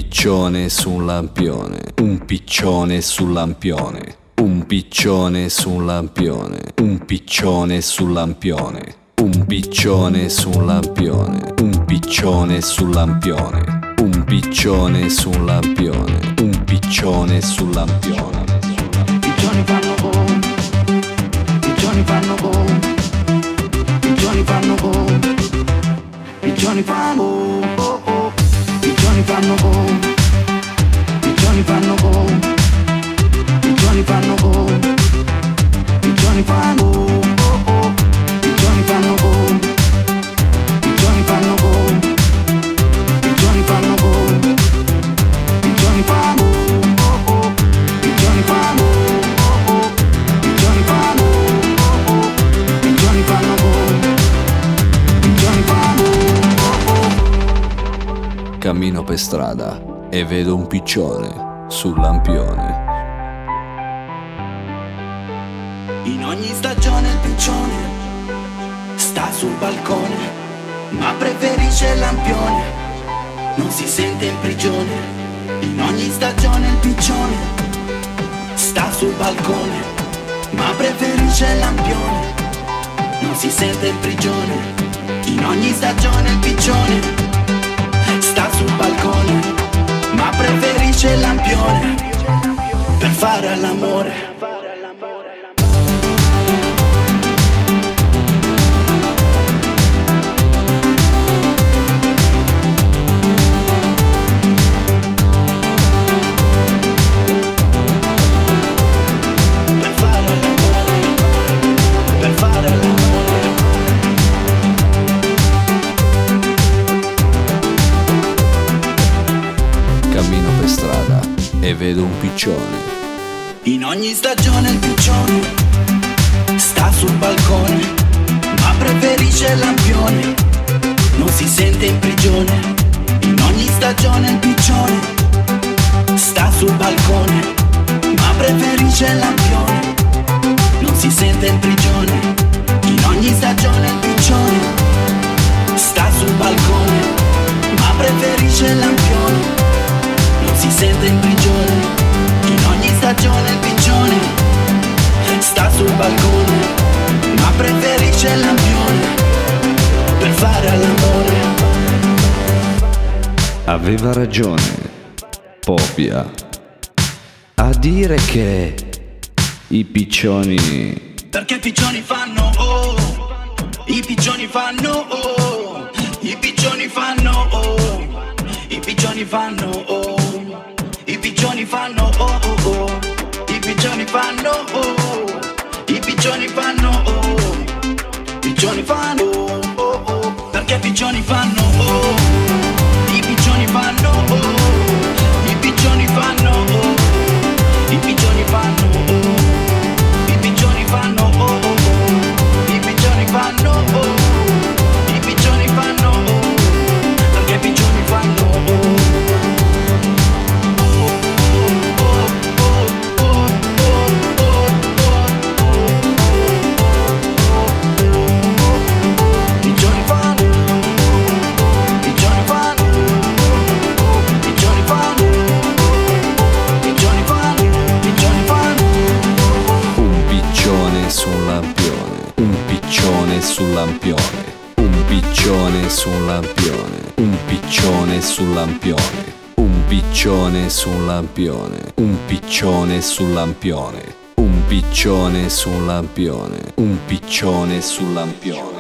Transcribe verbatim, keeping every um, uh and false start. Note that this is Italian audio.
piccione su un lampione, un piccione sul lampione, un piccione su un lampione, un piccione sul lampione, un piccione su un lampione, un piccione sul lampione, un piccione su un lampione, un piccione sul lampione. Piccioni fanno boom, piccioni fanno boom, piccioni fanno boom, piccioni fanno boom, oh oh. Piccioni fanno boom, piccioni fanno boom, piccioni fanno boom, piccioni fanno boom, oh oh. Piccioni fanno boom, piccioni fanno boom, piccioni fanno boom, piccioni fanno boom, oh oh. Piccioni fanno boom, oh oh. Piccioni fanno boom, oh oh. Piccioni fanno boom, piccioni fanno boom, oh oh. Cammino per strada e vedo un piccione sul lampione. In ogni stagione il piccione sta sul balcone, ma preferisce il lampione, non si sente in prigione. In ogni stagione il piccione sta sul balcone, ma preferisce il lampione, non si sente in prigione. In ogni stagione il piccione sta sul balcone, ma preferisce il lampione per fare all'amore. Cammino per strada e vedo un piccione. In ogni stagione il piccione sta sul balcone, ma preferisce il lampione, non si sente in prigione. In ogni stagione il piccione sta sul balcone, ma preferisce il lampione, non si sente in prigione. In ogni stagione il piccione sta sul balcone, ma preferisce il lampione, non si sente in prigione. In ogni stagione il piccione sta sul balcone, ma preferisce il lampione per fare all'amore. Aveva ragione Popia a dire che i piccioni, perché i piccioni fanno oh, i piccioni fanno oh, i piccioni fanno oh, i piccioni fanno oh, i piccioni fanno oh oh oh, i piccioni fanno oh, i piccioni fanno oh, piccioni fanno oh oh oh, perché i piccioni fanno oh, i piccioni fanno oh, i piccioni fanno oh, i piccioni fanno oh, i piccioni fanno oh oh oh, i piccioni fanno oh, i piccioni fanno oh, perché i piccioni fanno oh. sul lampione, un piccione sul lampione, un piccione sul lampione, un piccione sul lampione, un piccione sul lampione, un piccione sul lampione, un piccione sul lampione.